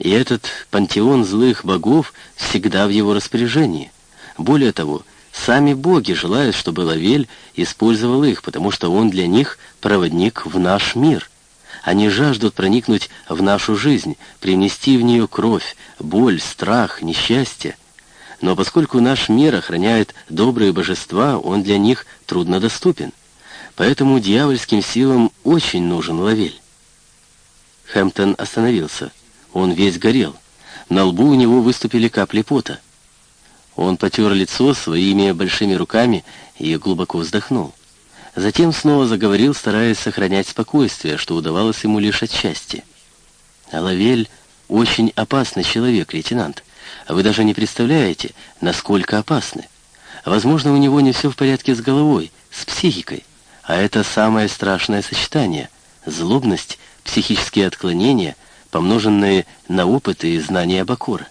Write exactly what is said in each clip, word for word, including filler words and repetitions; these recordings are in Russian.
И этот пантеон злых богов всегда в его распоряжении. Более того, сами боги желают, чтобы Лавель использовал их, потому что он для них проводник в наш мир. Они жаждут проникнуть в нашу жизнь, привнести в нее кровь, боль, страх, несчастье. Но поскольку наш мир охраняет добрые божества, он для них труднодоступен. Поэтому дьявольским силам очень нужен Лавель. Хэмптон остановился. Он весь горел. На лбу у него выступили капли пота. Он потер лицо своими большими руками и глубоко вздохнул. Затем снова заговорил, стараясь сохранять спокойствие, что удавалось ему лишь отчасти. «Лавель очень опасный человек, лейтенант. Вы даже не представляете, насколько опасны. Возможно, у него не все в порядке с головой, с психикой. А это самое страшное сочетание — злобность, психические отклонения, помноженные на опыты и знания Бакора.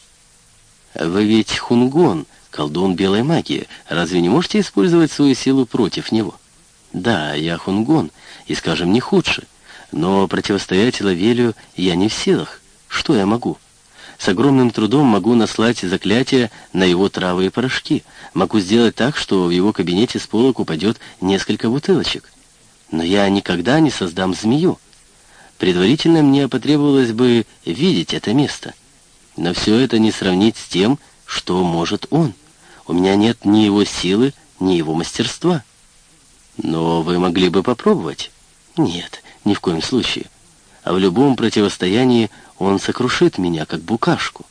Вы ведь Хунгон, колдун белой магии. Разве не можете использовать свою силу против него? Да, я Хунгон, и, скажем, не худше. Но противостоять Лавелю я не в силах. Что я могу? С огромным трудом могу наслать заклятие на его травы и порошки. Могу сделать так, что в его кабинете с полок упадет несколько бутылочек. Но я никогда не создам змею. Предварительно мне потребовалось бы видеть это место. Но все это не сравнить с тем, что может он. У меня нет ни его силы, ни его мастерства. Но вы могли бы попробовать? Нет, ни в коем случае. А в любом противостоянии он сокрушит меня, как букашку.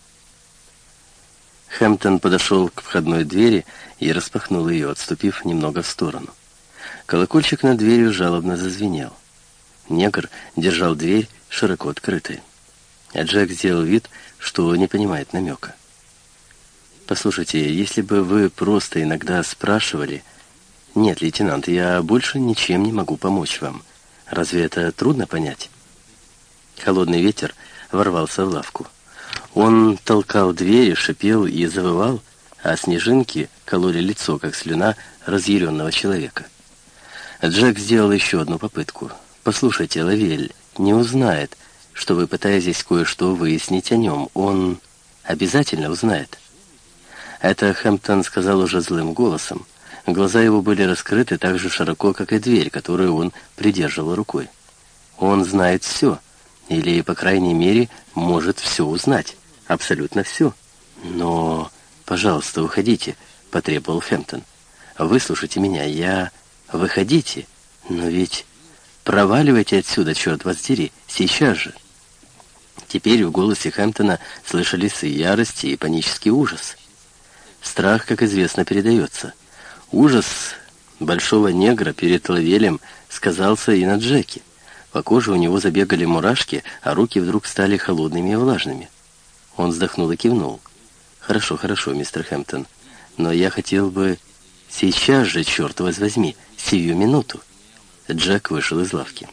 Хэмптон подошел к входной двери и распахнул ее, отступив немного в сторону. Колокольчик над дверью жалобно зазвенел. Негр держал дверь широко открытой. А Джек сделал вид, что не понимает намека. «Послушайте, если бы вы просто иногда спрашивали...» «Нет, лейтенант, я больше ничем не могу помочь вам. Разве это трудно понять?» Холодный ветер ворвался в лавку. Он толкал двери, шипел и завывал, а снежинки кололи лицо, как слюна разъяренного человека. Джек сделал еще одну попытку. «Послушайте, Лавель не узнает, что вы пытаетесь кое-что выяснить о нем. Он обязательно узнает». Это Хэмптон сказал уже злым голосом. Глаза его были раскрыты так же широко, как и дверь, которую он придерживал рукой. «Он знает все, или, по крайней мере, может все узнать. Абсолютно все. Но, пожалуйста, уходите», — потребовал Хэмптон. «Выслушайте меня, я... Выходите, но ведь... Проваливайте отсюда, черт вас дери, сейчас же». Теперь в голосе Хэмптона слышались и ярость, и панический ужас. Страх, как известно, передается. Ужас большого негра перед Лавелем сказался и на Джеке. По коже у него забегали мурашки, а руки вдруг стали холодными и влажными. Он вздохнул и кивнул. «Хорошо, хорошо, мистер Хэмптон, но я хотел бы сейчас же, черт вас возьми, сию минуту». Джек вышел из лавки.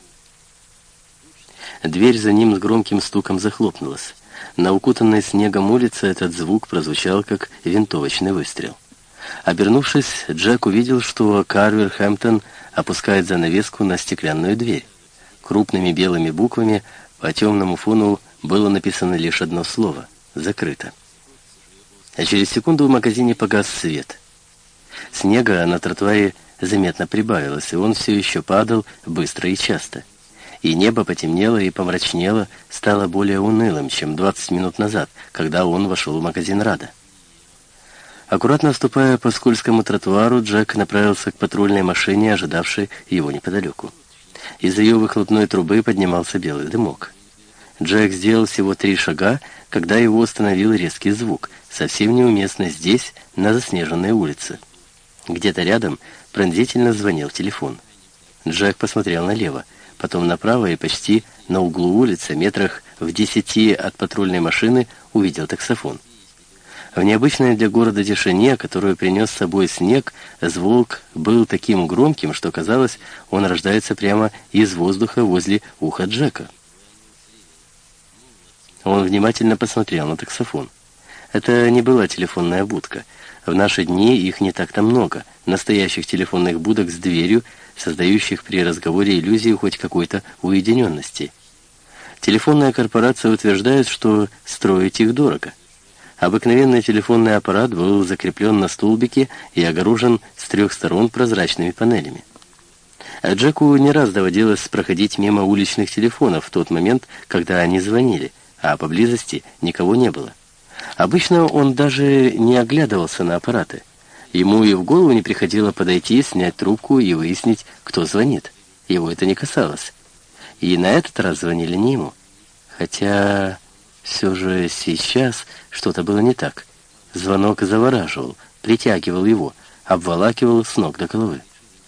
Дверь за ним с громким стуком захлопнулась. На укутанной снегом улице этот звук прозвучал, как винтовочный выстрел. Обернувшись, Джек увидел, что Карвер Хэмптон опускает занавеску на стеклянную дверь. Крупными белыми буквами по темному фону было написано лишь одно слово — «Закрыто». А через секунду в магазине погас свет. Снега на тротуаре заметно прибавилось, и он все еще падал быстро и часто. И небо потемнело и помрачнело, стало более унылым, чем двадцать минут назад, когда он вошел в магазин «Рада». Аккуратно ступая по скользкому тротуару, Джек направился к патрульной машине, ожидавшей его неподалеку. Из ее выхлопной трубы поднимался белый дымок. Джек сделал всего три шага, когда его остановил резкий звук, совсем неуместный здесь, на заснеженной улице. Где-то рядом пронзительно звонил телефон. Джек посмотрел налево, потом направо и почти на углу улицы, метрах в десяти от патрульной машины, увидел таксофон. В необычной для города тишине, которую принес с собой снег, звук был таким громким, что казалось, он рождается прямо из воздуха возле уха Джека. Он внимательно посмотрел на таксофон. Это не была телефонная будка. В наши дни их не так-то много, настоящих телефонных будок с дверью, создающих при разговоре иллюзию хоть какой-то уединенности. Телефонная корпорация утверждает, что строить их дорого. Обыкновенный телефонный аппарат был закреплен на столбике и огорожен с трех сторон прозрачными панелями. А Джеку не раз доводилось проходить мимо уличных телефонов в тот момент, когда они звонили, а поблизости никого не было. Обычно он даже не оглядывался на аппараты. Ему и в голову не приходило подойти, снять трубку и выяснить, кто звонит. Его это не касалось. И на этот раз звонили не ему. Хотя все же сейчас что-то было не так. Звонок завораживал, притягивал его, обволакивал с ног до головы.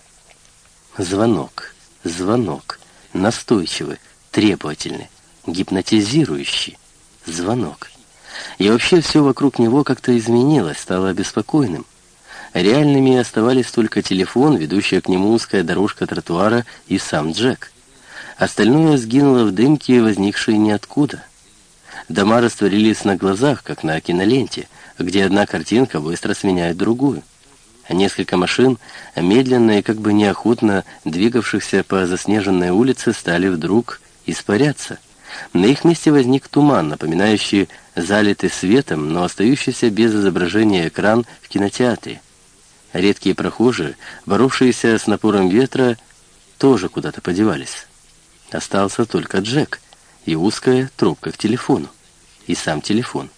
Звонок, звонок, настойчивый, требовательный, гипнотизирующий. Звонок. И вообще все вокруг него как-то изменилось, стало беспокойным. Реальными оставались только телефон, ведущая к нему узкая дорожка тротуара и сам Джек. Остальное сгинуло в дымке, возникшей ниоткуда. Дома растворились на глазах, как на киноленте, где одна картинка быстро сменяет другую. Несколько машин, медленно и как бы неохотно двигавшихся по заснеженной улице, стали вдруг испаряться. На их месте возник туман, напоминающий залитый светом, но остающийся без изображения экран в кинотеатре. Редкие прохожие, боровшиеся с напором ветра, тоже куда-то подевались. Остался только Джек и узкая трубка к телефону, и сам телефон.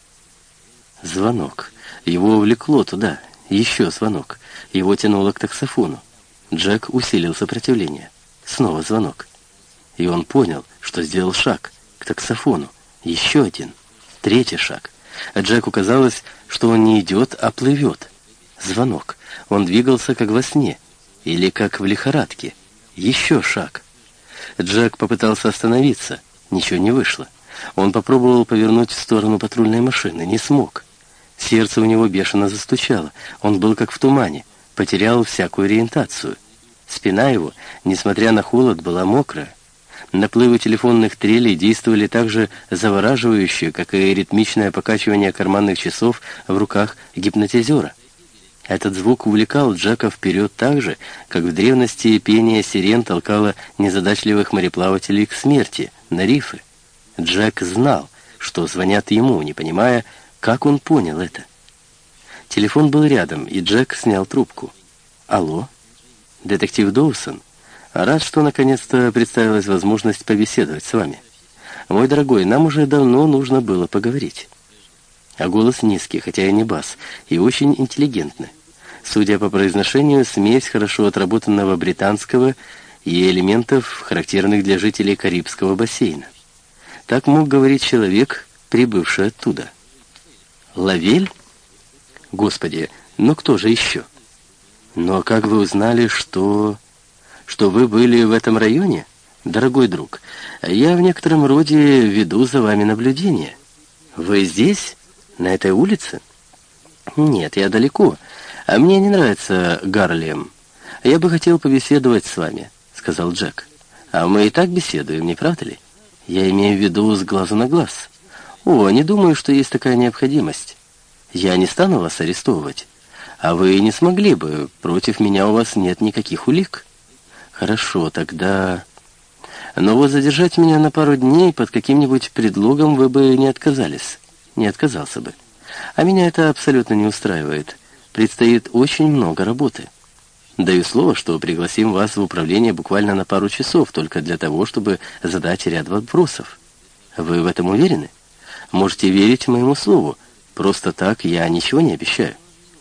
Звонок. Его увлекло туда. Еще звонок. Его тянуло к таксофону. Джек усилил сопротивление. Снова звонок. И он понял, что сделал шаг к таксофону. Еще один. Третий шаг. А Джеку казалось, что он не идет, а плывет. Звонок. Он двигался, как во сне. Или как в лихорадке. Еще шаг. Джек попытался остановиться. Ничего не вышло. Он попробовал повернуть в сторону патрульной машины. Не смог. Сердце у него бешено застучало. Он был как в тумане. Потерял всякую ориентацию. Спина его, несмотря на холод, была мокрая. Наплывы телефонных трелей действовали так же завораживающе, как и ритмичное покачивание карманных часов в руках гипнотизера. Этот звук увлекал Джека вперед так же, как в древности пение сирен толкало незадачливых мореплавателей к смерти, на рифы. Джек знал, что звонят ему, не понимая, как он понял это. Телефон был рядом, и Джек снял трубку. «Алло? Детектив Доусон? Рад, что наконец-то представилась возможность побеседовать с вами. Мой дорогой, нам уже давно нужно было поговорить». А голос низкий, хотя и не бас, и очень интеллигентный. Судя по произношению, смесь хорошо отработанного британского и элементов, характерных для жителей Карибского бассейна. Так мог говорить человек, прибывший оттуда. «Лавель? Господи, ну кто же еще? Но как вы узнали, что... что вы были в этом районе? Дорогой друг, я в некотором роде веду за вами наблюдение. Вы здесь? На этой улице?» «Нет, я далеко, а мне не нравится Гарлем. Я бы хотел побеседовать с вами», — сказал Джек. «А мы и так беседуем, не правда ли? Я имею в виду с глазу на глаз». «О, не думаю, что есть такая необходимость. Я не стану вас арестовывать. А вы не смогли бы. Против меня у вас нет никаких улик». «Хорошо, тогда... Но вот задержать меня на пару дней под каким-нибудь предлогом вы бы не отказались». «Не отказался бы. А меня это абсолютно не устраивает. Предстоит очень много работы. Даю слово, что пригласим вас в управление буквально на пару часов, только для того, чтобы задать ряд вопросов. Вы в этом уверены? Можете верить моему слову. Просто так я ничего не обещаю».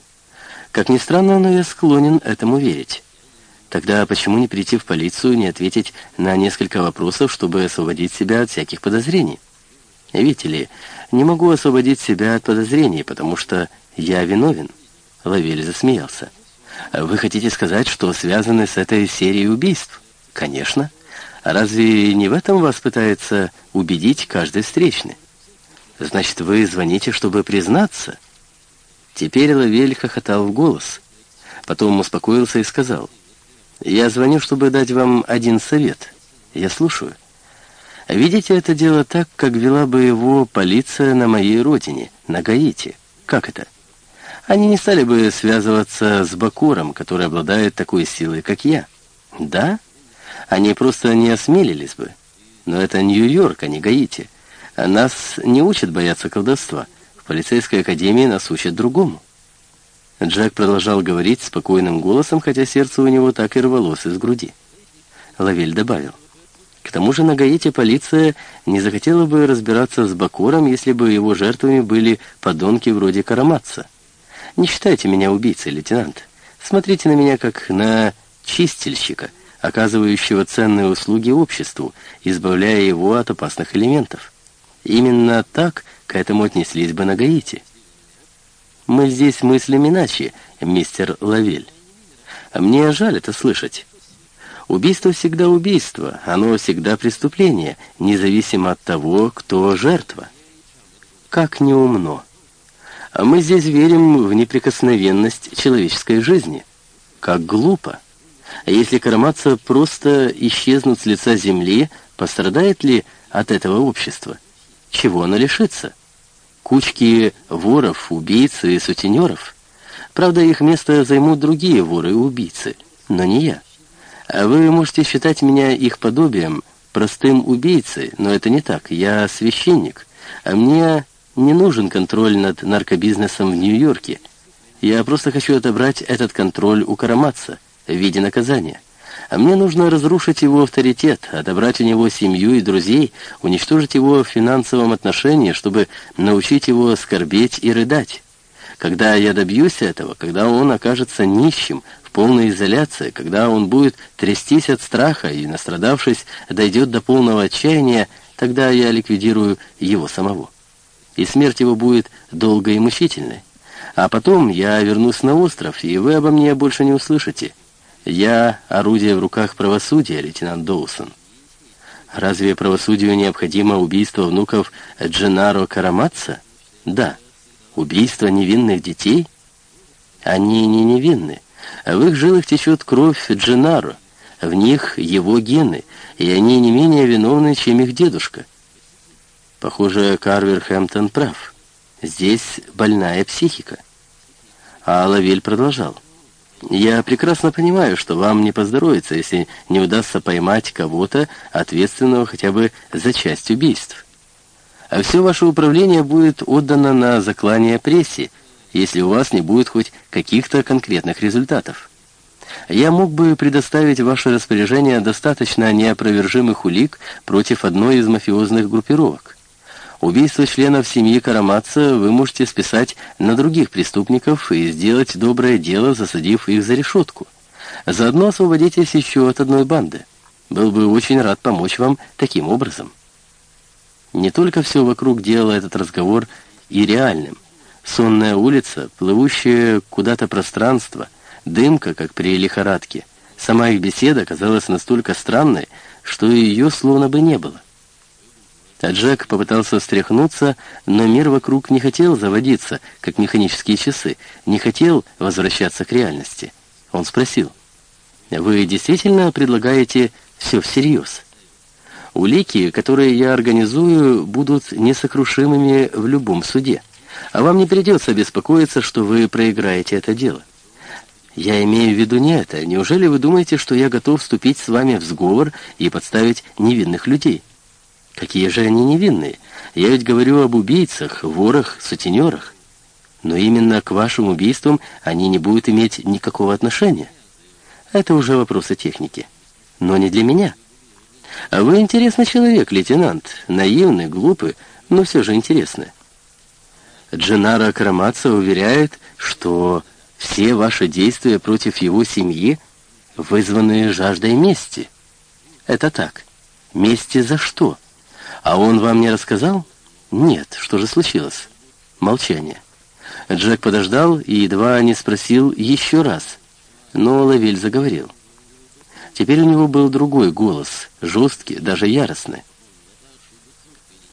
Как ни странно, но я склонен этому верить. Тогда почему не прийти в полицию, не ответить на несколько вопросов, чтобы освободить себя от всяких подозрений? Видите ли, не могу освободить себя от подозрений, потому что я виновен. Лавель засмеялся. Вы хотите сказать, что связаны с этой серией убийств? Конечно. А разве не в этом вас пытается убедить каждый встречный? Значит, вы звоните, чтобы признаться? Теперь Лавель хохотал в голос. Потом успокоился и сказал: «Я звоню, чтобы дать вам один совет. Я слушаю. Видите это дело так, как вела бы его полиция на моей родине, на Гаити. Как это? Они не стали бы связываться с Бакуром, который обладает такой силой, как я. Да? Они просто не осмелились бы. Но это Нью-Йорк, а не Гаити. А нас не учат бояться колдовства. В полицейской академии нас учат другому». Джек продолжал говорить спокойным голосом, хотя сердце у него так и рвалось из груди. Лавель добавил: «К тому же на Гаити полиция не захотела бы разбираться с Бакором, если бы его жертвами были подонки вроде Караматца. Не считайте меня убийцей, лейтенант. Смотрите на меня как на чистильщика, оказывающего ценные услуги обществу, избавляя его от опасных элементов. Именно так к этому отнеслись бы на Гаити». «Мы здесь мыслим иначе, мистер Лавель. Мне жаль это слышать. Убийство всегда убийство, оно всегда преступление, независимо от того, кто жертва. Как неумно. А мы здесь верим в неприкосновенность человеческой жизни. Как глупо. А если Караматца просто исчезнут с лица земли, пострадает ли от этого общество? Чего оно лишится? Кучки воров, убийц и сутенеров? Правда, их место займут другие воры и убийцы, но не я. А вы можете считать меня их подобием, простым убийцей, но это не так. Я священник, а мне не нужен контроль над наркобизнесом в Нью-Йорке. Я просто хочу отобрать этот контроль у Караматца в виде наказания. А мне нужно разрушить его авторитет, отобрать у него семью и друзей, уничтожить его в финансовом отношении, чтобы научить его скорбеть и рыдать. Когда я добьюсь этого, когда он окажется нищим, в полной изоляции, когда он будет трястись от страха и, настрадавшись, дойдет до полного отчаяния, тогда я ликвидирую его самого. И смерть его будет долгой и мучительной. А потом я вернусь на остров, и вы обо мне больше не услышите. Я орудие в руках правосудия, лейтенант Доусон. Разве правосудию необходимо убийство внуков Дженаро Караматца? Да. Убийство невинных детей? Они не невинны. В их жилах течет кровь Дженаро. В них его гены, и они не менее виновны, чем их дедушка. Похоже, Карвер Хэмптон прав. Здесь больная психика. А Лавель продолжал: «Я прекрасно понимаю, что вам не поздоровится, если не удастся поймать кого-то, ответственного хотя бы за часть убийств. А все ваше управление будет отдано на заклание прессе, если у вас не будет хоть каких-то конкретных результатов. Я мог бы предоставить в ваше распоряжение достаточно неопровержимых улик против одной из мафиозных группировок. Убийство членов семьи Караматца вы можете списать на других преступников и сделать доброе дело, засадив их за решетку. Заодно освободитесь еще от одной банды. Был бы очень рад помочь вам таким образом». Не только все вокруг делало этот разговор и реальным. Сонная улица, плывущее куда-то пространство, дымка, как при лихорадке. Сама их беседа казалась настолько странной, что ее словно бы не было. А Джек попытался встряхнуться, но мир вокруг не хотел заводиться, как механические часы, не хотел возвращаться к реальности. Он спросил: «Вы действительно предлагаете все всерьез? Улики, которые я организую, будут несокрушимыми в любом суде, а вам не придется беспокоиться, что вы проиграете это дело. Я имею в виду не это. Неужели вы думаете, что я готов вступить с вами в сговор и подставить невинных людей? Какие же они невинные? Я ведь говорю об убийцах, ворах, сутенерах. Но именно к вашим убийствам они не будут иметь никакого отношения. Это уже вопросы техники. Но не для меня. А вы интересный человек, лейтенант. Наивный, глупый, но все же интересный. Дженаро Караматца уверяет, что все ваши действия против его семьи вызваны жаждой мести. Это так. Мести за что? А он вам не рассказал? Нет. Что же случилось? Молчание. Джек подождал и едва не спросил еще раз. Но Лавель заговорил. Теперь у него был другой голос, жесткий, даже яростный.